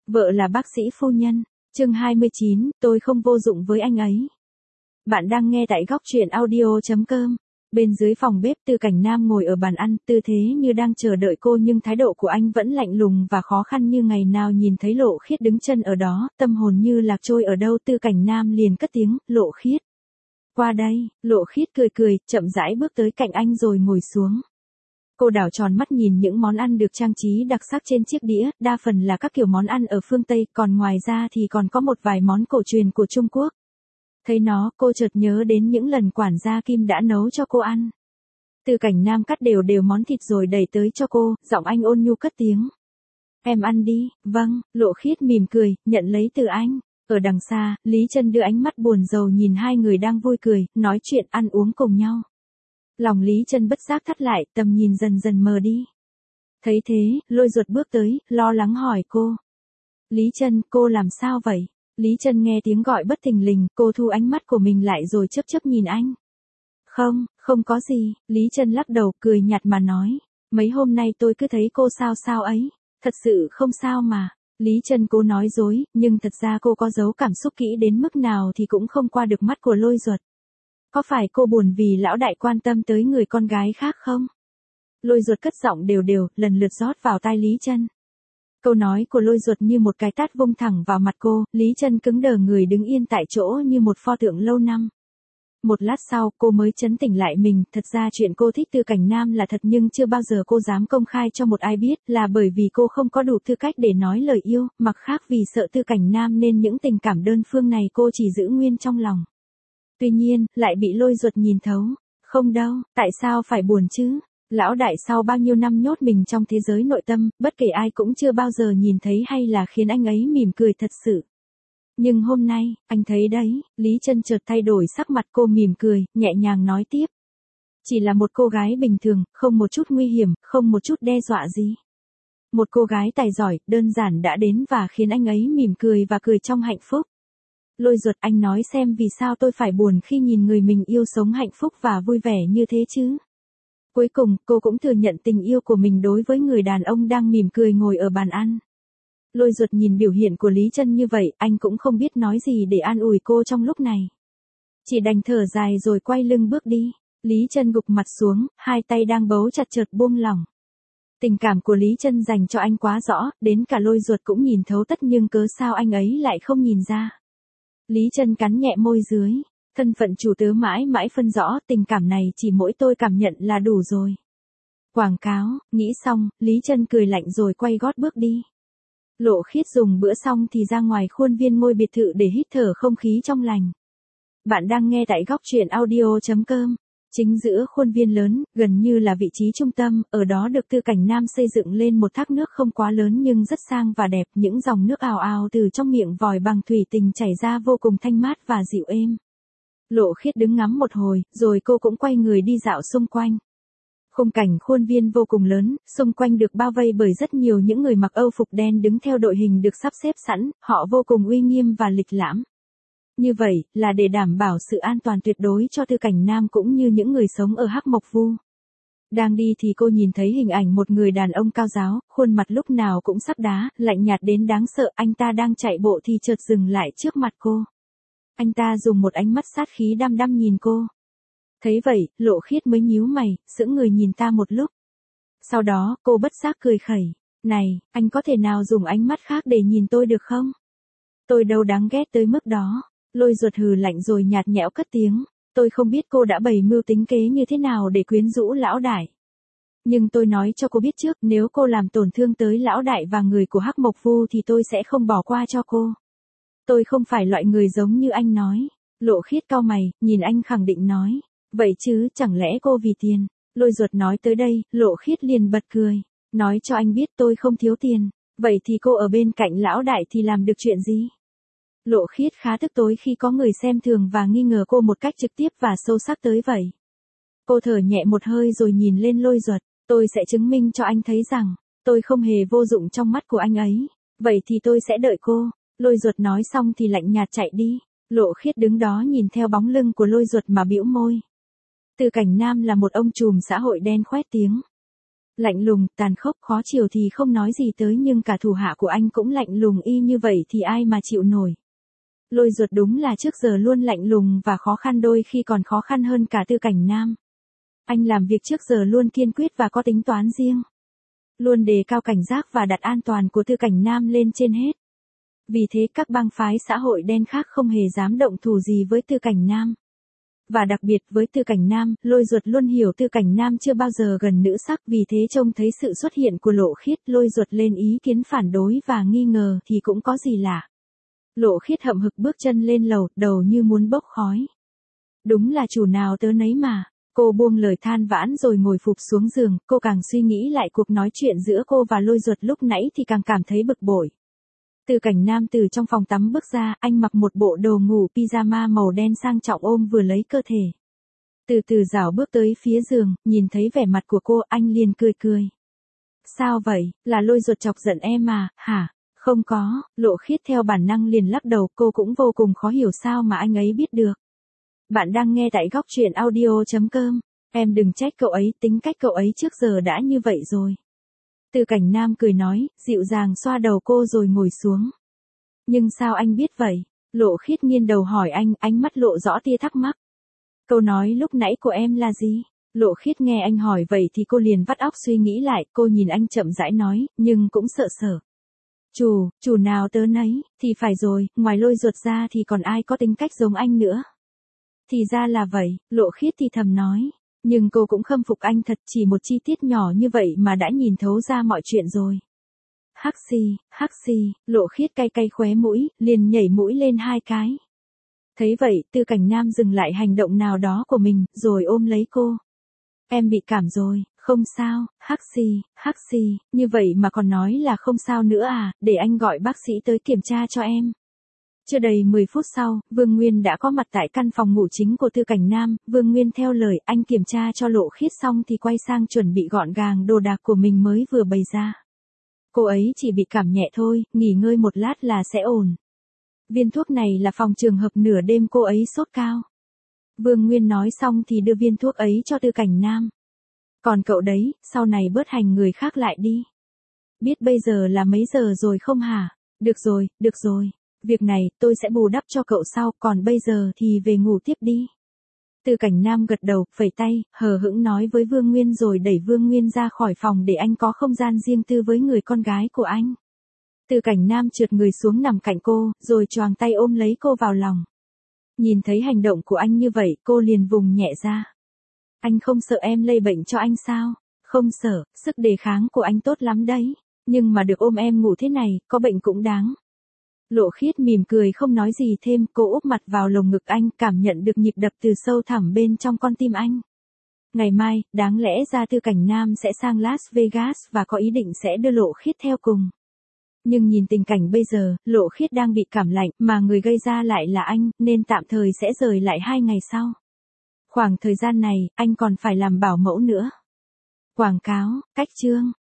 Vợ là bác sĩ phu nhân. Chương 29, tôi không vô dụng với anh ấy. Bạn đang nghe tại góc truyện audio.com. Bên dưới phòng bếp Tư Cảnh Nam ngồi ở bàn ăn, tư thế như đang chờ đợi cô nhưng thái độ của anh vẫn lạnh lùng và khó khăn như ngày nào. Nhìn thấy Lộ Khiết đứng chân ở đó, tâm hồn như lạc trôi ở đâu, Tư Cảnh Nam liền cất tiếng, Lộ Khiết. Qua đây, Lộ Khiết cười, chậm rãi bước tới cạnh anh rồi ngồi xuống. Cô đảo tròn mắt nhìn những món ăn được trang trí đặc sắc trên chiếc đĩa, đa phần là các kiểu món ăn ở phương Tây, còn ngoài ra thì còn có một vài món cổ truyền của Trung Quốc. Thấy nó, cô chợt nhớ đến những lần quản gia Kim đã nấu cho cô ăn. Tư Cảnh Nam cắt đều món thịt rồi đẩy tới cho cô, giọng anh ôn nhu cất tiếng. Em ăn đi. Vâng, Lộ Khiết mỉm cười, nhận lấy từ anh. Ở đằng xa, Lý Trân đưa ánh mắt buồn rầu nhìn hai người đang vui cười, nói chuyện ăn uống cùng nhau. Lòng Lý Trân bất giác thắt lại, tầm nhìn dần dần mờ đi. Thấy thế, Lôi Duật bước tới, lo lắng hỏi cô. Lý Trân, cô làm sao vậy? Lý Trân nghe tiếng gọi bất thình lình, cô thu ánh mắt của mình lại rồi chớp nhìn anh. Không có gì, Lý Trân lắc đầu, cười nhạt mà nói. Mấy hôm nay tôi cứ thấy cô sao ấy, thật sự không sao mà. Lý Trân cố nói dối, nhưng thật ra cô có giấu cảm xúc kỹ đến mức nào thì cũng không qua được mắt của Lôi Duật. Có phải cô buồn vì lão đại quan tâm tới người con gái khác không? Lôi Duật cất giọng đều, lần lượt rót vào tai Lý Trân. Câu nói của Lôi Duật như một cái tát vung thẳng vào mặt cô, Lý Trân cứng đờ người đứng yên tại chỗ như một pho tượng lâu năm. Một lát sau, cô mới trấn tĩnh lại mình, thật ra chuyện cô thích Tư Cảnh Nam là thật nhưng chưa bao giờ cô dám công khai cho một ai biết, là bởi vì cô không có đủ tư cách để nói lời yêu, mặt khác vì sợ Tư Cảnh Nam nên những tình cảm đơn phương này cô chỉ giữ nguyên trong lòng. Tuy nhiên, lại bị Lôi Duật nhìn thấu. Không đâu, tại sao phải buồn chứ? Lão đại sau bao nhiêu năm nhốt mình trong thế giới nội tâm, bất kể ai cũng chưa bao giờ nhìn thấy hay là khiến anh ấy mỉm cười thật sự. Nhưng hôm nay, anh thấy đấy, Lý Trân chợt thay đổi sắc mặt, cô mỉm cười, nhẹ nhàng nói tiếp. Chỉ là một cô gái bình thường, không một chút nguy hiểm, không một chút đe dọa gì. Một cô gái tài giỏi, đơn giản đã đến và khiến anh ấy mỉm cười và cười trong hạnh phúc. Lôi Duật, anh nói xem vì sao tôi phải buồn khi nhìn người mình yêu sống hạnh phúc và vui vẻ như thế chứ? Cuối cùng, cô cũng thừa nhận tình yêu của mình đối với người đàn ông đang mỉm cười ngồi ở bàn ăn. Lôi Duật nhìn biểu hiện của Lý Trân như vậy, anh cũng không biết nói gì để an ủi cô trong lúc này. Chỉ đành thở dài rồi quay lưng bước đi. Lý Trân gục mặt xuống, hai tay đang bấu chặt chợt buông lỏng. Tình cảm của Lý Trân dành cho anh quá rõ, đến cả Lôi Duật cũng nhìn thấu tất nhưng cớ sao anh ấy lại không nhìn ra. Lý Trân cắn nhẹ môi dưới, thân phận chủ tớ mãi phân rõ, tình cảm này chỉ mỗi tôi cảm nhận là đủ rồi. Quảng cáo, nghĩ xong, Lý Trân cười lạnh rồi quay gót bước đi. Lộ Khiết dùng bữa xong thì ra ngoài khuôn viên ngôi biệt thự để hít thở không khí trong lành. Bạn đang nghe tại góc truyện audio.com. Chính giữa khuôn viên lớn, gần như là vị trí trung tâm, ở đó được Tư Cảnh Nam xây dựng lên một thác nước không quá lớn nhưng rất sang và đẹp, những dòng nước ào ào từ trong miệng vòi bằng thủy tinh chảy ra vô cùng thanh mát và dịu êm. Lộ Khiết đứng ngắm một hồi, rồi cô cũng quay người đi dạo xung quanh. Khung cảnh khuôn viên vô cùng lớn, xung quanh được bao vây bởi rất nhiều những người mặc âu phục đen đứng theo đội hình được sắp xếp sẵn, họ vô cùng uy nghiêm và lịch lãm. Như vậy, là để đảm bảo sự an toàn tuyệt đối cho Tư Cảnh Nam cũng như những người sống ở Hắc Mộc Vu. Đang đi thì cô nhìn thấy hình ảnh một người đàn ông cao ráo, khuôn mặt lúc nào cũng sắt đá, lạnh nhạt đến đáng sợ, anh ta đang chạy bộ thì chợt dừng lại trước mặt cô. Anh ta dùng một ánh mắt sát khí đăm đăm nhìn cô. Thấy vậy, Lộ Khiết mới nhíu mày, sững người nhìn ta một lúc. Sau đó, cô bất giác cười khẩy. Này, anh có thể nào dùng ánh mắt khác để nhìn tôi được không? Tôi đâu đáng ghét tới mức đó. Lôi Duật hừ lạnh rồi nhạt nhẽo cất tiếng. Tôi không biết cô đã bày mưu tính kế như thế nào để quyến rũ lão đại. Nhưng tôi nói cho cô biết trước, nếu cô làm tổn thương tới lão đại và người của Hắc Mộc Vu thì tôi sẽ không bỏ qua cho cô. Tôi không phải loại người giống như anh nói. Lộ Khiết cau mày, nhìn anh khẳng định nói. Vậy chứ, chẳng lẽ cô vì tiền? Lôi Duật nói tới đây, Lộ Khiết liền bật cười. Nói cho anh biết tôi không thiếu tiền. Vậy thì cô ở bên cạnh lão đại thì làm được chuyện gì? Lộ Khiết khá tức tối khi có người xem thường và nghi ngờ cô một cách trực tiếp và sâu sắc tới vậy. Cô thở nhẹ một hơi rồi nhìn lên Lôi Duật. Tôi sẽ chứng minh cho anh thấy rằng, tôi không hề vô dụng trong mắt của anh ấy. Vậy thì tôi sẽ đợi cô. Lôi Duật nói xong thì lạnh nhạt chạy đi. Lộ Khiết đứng đó nhìn theo bóng lưng của Lôi Duật mà bĩu môi. Tư Cảnh Nam là một ông trùm xã hội đen khoét tiếng. Lạnh lùng, tàn khốc, khó chiều thì không nói gì tới nhưng cả thủ hạ của anh cũng lạnh lùng y như vậy thì ai mà chịu nổi. Lôi Duật đúng là trước giờ luôn lạnh lùng và khó khăn, đôi khi còn khó khăn hơn cả Tư Cảnh Nam. Anh làm việc trước giờ luôn kiên quyết và có tính toán riêng. Luôn đề cao cảnh giác và đặt an toàn của Tư Cảnh Nam lên trên hết. Vì thế các bang phái xã hội đen khác không hề dám động thủ gì với Tư Cảnh Nam. Và đặc biệt với Tư Cảnh Nam, Lôi Duật luôn hiểu Tư Cảnh Nam chưa bao giờ gần nữ sắc, vì thế trông thấy sự xuất hiện của Lộ Khiết, Lôi Duật lên ý kiến phản đối và nghi ngờ thì cũng có gì lạ. Lộ Khiết hậm hực bước chân lên lầu, đầu như muốn bốc khói. Đúng là chủ nào tớ nấy mà. Cô buông lời than vãn rồi ngồi phụp xuống giường, cô càng suy nghĩ lại cuộc nói chuyện giữa cô và Lôi Duật lúc nãy thì càng cảm thấy bực bội. Tư Cảnh Nam từ trong phòng tắm bước ra, anh mặc một bộ đồ ngủ pyjama màu đen sang trọng ôm vừa lấy cơ thể. Từ từ rảo bước tới phía giường, nhìn thấy vẻ mặt của cô, anh liền cười cười. Sao vậy, là Lôi Duật chọc giận em à, hả? Không có, Lộ Khiết theo bản năng liền lắc đầu, cô cũng vô cùng khó hiểu sao mà anh ấy biết được. Bạn đang nghe tại góc truyện audio.com. Em đừng trách cậu ấy, tính cách cậu ấy trước giờ đã như vậy rồi. Tư Cảnh Nam cười nói, dịu dàng xoa đầu cô rồi ngồi xuống. Nhưng sao anh biết vậy? Lộ Khiết nghiêng đầu hỏi anh, ánh mắt lộ rõ tia thắc mắc. Câu nói lúc nãy của em là gì? Lộ Khiết nghe anh hỏi vậy thì cô liền vắt óc suy nghĩ lại, cô nhìn anh chậm rãi nói, nhưng cũng sợ sợ. Chủ nào tớ nấy, thì phải rồi, ngoài Lôi Duật ra thì còn ai có tính cách giống anh nữa. Thì ra là vậy, Lộ Khiết thì thầm nói. Nhưng cô cũng khâm phục anh thật, chỉ một chi tiết nhỏ như vậy mà đã nhìn thấu ra mọi chuyện rồi. Hắc xì, Lộ Khiết cay cay khóe mũi, liền nhảy mũi lên 2 cái. Thấy vậy, Tư Cảnh Nam dừng lại hành động nào đó của mình, rồi ôm lấy cô. Em bị cảm rồi, không sao, hắc xì, như vậy mà còn nói là không sao nữa à, để anh gọi bác sĩ tới kiểm tra cho em. Chưa đầy 10 phút sau, Vương Nguyên đã có mặt tại căn phòng ngủ chính của Tư Cảnh Nam. Vương Nguyên theo lời anh kiểm tra cho Lộ Khiết xong thì quay sang chuẩn bị gọn gàng đồ đạc của mình mới vừa bày ra. Cô ấy chỉ bị cảm nhẹ thôi, nghỉ ngơi một lát là sẽ ổn. Viên thuốc này là phòng trường hợp nửa đêm cô ấy sốt cao. Vương Nguyên nói xong thì đưa viên thuốc ấy cho Tư Cảnh Nam. Còn cậu đấy, sau này bớt hành người khác lại đi. Biết bây giờ là mấy giờ rồi không hả? Được rồi. Việc này, tôi sẽ bù đắp cho cậu sau, còn bây giờ thì về ngủ tiếp đi. Tư Cảnh Nam gật đầu, phẩy tay, hờ hững nói với Vương Nguyên rồi đẩy Vương Nguyên ra khỏi phòng để anh có không gian riêng tư với người con gái của anh. Tư Cảnh Nam trượt người xuống nằm cạnh cô, rồi choàng tay ôm lấy cô vào lòng. Nhìn thấy hành động của anh như vậy, cô liền vùng nhẹ ra. Anh không sợ em lây bệnh cho anh sao? Không sợ, sức đề kháng của anh tốt lắm đấy. Nhưng mà được ôm em ngủ thế này, có bệnh cũng đáng. Lộ Khiết mỉm cười không nói gì thêm, cô úp mặt vào lồng ngực anh, cảm nhận được nhịp đập từ sâu thẳm bên trong con tim anh. Ngày mai, đáng lẽ ra Tư Cảnh Nam sẽ sang Las Vegas và có ý định sẽ đưa Lộ Khiết theo cùng. Nhưng nhìn tình cảnh bây giờ, Lộ Khiết đang bị cảm lạnh, mà người gây ra lại là anh, nên tạm thời sẽ rời lại 2 ngày sau. Khoảng thời gian này, anh còn phải làm bảo mẫu nữa. Quảng cáo, cách chương.